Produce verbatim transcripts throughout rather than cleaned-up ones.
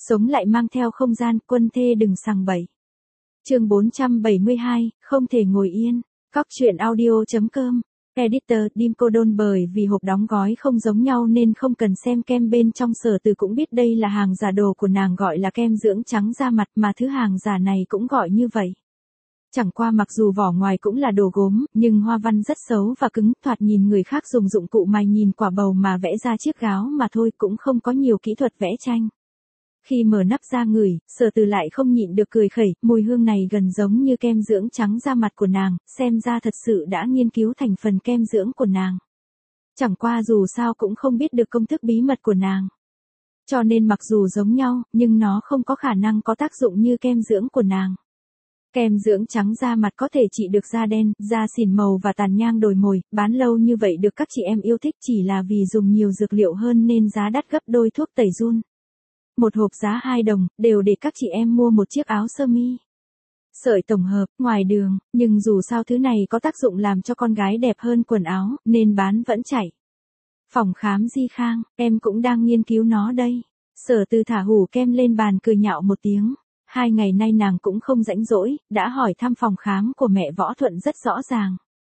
Sống lại mang theo không gian, quân thê đừng sằng bậy. Chương bốn trăm bảy mươi hai, không thể ngồi yên. Cóc truyện audio.com. Editor Dim Cô Đôn. Bởi vì hộp đóng gói không giống nhau nên không cần xem kem bên trong, Sở Từ cũng biết đây là hàng giả. Đồ của nàng gọi là kem dưỡng trắng da mặt, mà thứ hàng giả này cũng gọi như vậy. Chẳng qua mặc dù vỏ ngoài cũng là đồ gốm, nhưng hoa văn rất xấu và cứng, thoạt nhìn người khác dùng dụng cụ mài nhìn quả bầu mà vẽ ra chiếc gáo mà thôi, cũng không có nhiều kỹ thuật vẽ tranh. Khi mở nắp ra ngửi, Sở Từ lại không nhịn được cười khẩy, mùi hương này gần giống như kem dưỡng trắng da mặt của nàng, xem ra thật sự đã nghiên cứu thành phần kem dưỡng của nàng. Chẳng qua dù sao cũng không biết được công thức bí mật của nàng. Cho nên mặc dù giống nhau, nhưng nó không có khả năng có tác dụng như kem dưỡng của nàng. Kem dưỡng trắng da mặt có thể trị được da đen, da xỉn màu và tàn nhang đồi mồi, bán lâu như vậy được các chị em yêu thích chỉ là vì dùng nhiều dược liệu hơn nên giá đắt gấp đôi thuốc tẩy giun. Một hộp giá hai đồng, đều để các chị em mua một chiếc áo sơ mi. Sợi tổng hợp, ngoài đường, nhưng dù sao thứ này có tác dụng làm cho con gái đẹp hơn quần áo, nên bán vẫn chạy. Phòng khám Di Khang, em cũng đang nghiên cứu nó đây. Sở Từ thả hủ kem lên bàn cười nhạo một tiếng. Hai ngày nay nàng cũng không rảnh rỗi, đã hỏi thăm phòng khám của mẹ Võ Thuận rất rõ ràng.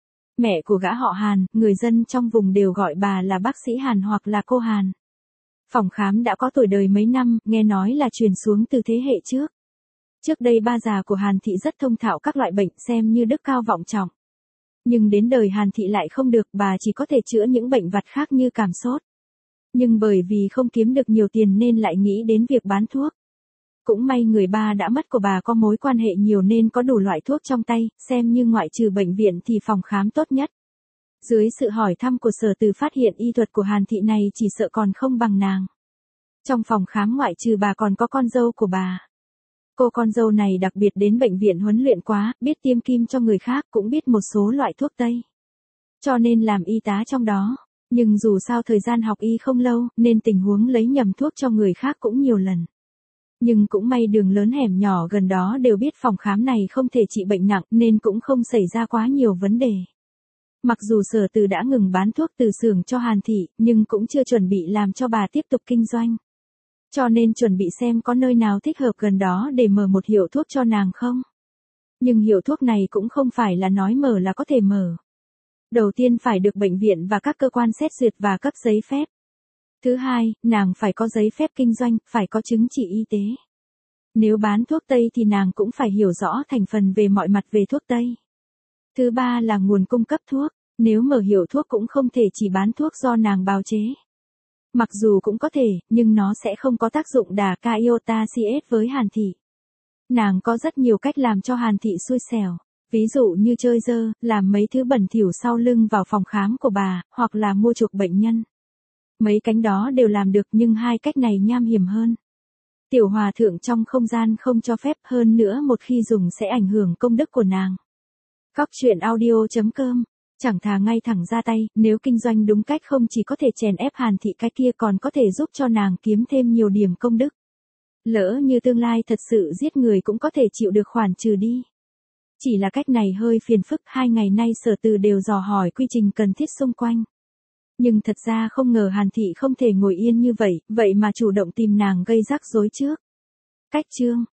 Mẹ của gã họ Hàn, người dân trong vùng đều gọi bà là bác sĩ Hàn hoặc là cô Hàn. Phòng khám đã có tuổi đời mấy năm, nghe nói là truyền xuống từ thế hệ trước. Trước đây ba già của Hàn Thị rất thông thạo các loại bệnh, xem như đức cao vọng trọng. Nhưng đến đời Hàn Thị lại không được, bà chỉ có thể chữa những bệnh vặt khác như cảm sốt. Nhưng bởi vì không kiếm được nhiều tiền nên lại nghĩ đến việc bán thuốc. Cũng may người ba đã mất của bà có mối quan hệ nhiều nên có đủ loại thuốc trong tay, xem như ngoại trừ bệnh viện thì phòng khám tốt nhất. Dưới sự hỏi thăm của Sở Từ phát hiện y thuật của Hàn Thị này chỉ sợ còn không bằng nàng. Trong phòng khám ngoại trừ bà còn có con dâu của bà. Cô con dâu này đặc biệt đến bệnh viện huấn luyện quá, biết tiêm kim cho người khác, cũng biết một số loại thuốc tây. Cho nên làm y tá trong đó. Nhưng dù sao thời gian học y không lâu, nên tình huống lấy nhầm thuốc cho người khác cũng nhiều lần. Nhưng cũng may đường lớn hẻm nhỏ gần đó đều biết phòng khám này không thể trị bệnh nặng nên cũng không xảy ra quá nhiều vấn đề. Mặc dù Sở Từ đã ngừng bán thuốc từ xưởng cho Hàn Thị, nhưng cũng chưa chuẩn bị làm cho bà tiếp tục kinh doanh. Cho nên chuẩn bị xem có nơi nào thích hợp gần đó để mở một hiệu thuốc cho nàng không. Nhưng hiệu thuốc này cũng không phải là nói mở là có thể mở. Đầu tiên phải được bệnh viện và các cơ quan xét duyệt và cấp giấy phép. Thứ hai, nàng phải có giấy phép kinh doanh, phải có chứng chỉ y tế. Nếu bán thuốc tây thì nàng cũng phải hiểu rõ thành phần về mọi mặt về thuốc tây. Thứ ba là nguồn cung cấp thuốc, nếu mở hiệu thuốc cũng không thể chỉ bán thuốc do nàng bào chế. Mặc dù cũng có thể, nhưng nó sẽ không có tác dụng đà ca iota cs với Hàn Thị. Nàng có rất nhiều cách làm cho Hàn Thị xui xẻo, ví dụ như chơi dơ, làm mấy thứ bẩn thỉu sau lưng vào phòng khám của bà, hoặc là mua chuộc bệnh nhân. Mấy cánh đó đều làm được nhưng hai cách này nham hiểm hơn. Tiểu hòa thượng trong không gian không cho phép, hơn nữa một khi dùng sẽ ảnh hưởng công đức của nàng. Cóc truyện audio.com. Chẳng thà ngay thẳng ra tay, nếu kinh doanh đúng cách không chỉ có thể chèn ép Hàn Thị cái kia còn có thể giúp cho nàng kiếm thêm nhiều điểm công đức. Lỡ như tương lai thật sự giết người cũng có thể chịu được khoản trừ đi. Chỉ là cách này hơi phiền phức, hai ngày nay Sở Từ đều dò hỏi quy trình cần thiết xung quanh. Nhưng thật ra không ngờ Hàn Thị không thể ngồi yên như vậy, vậy mà chủ động tìm nàng gây rắc rối trước. Cách chương,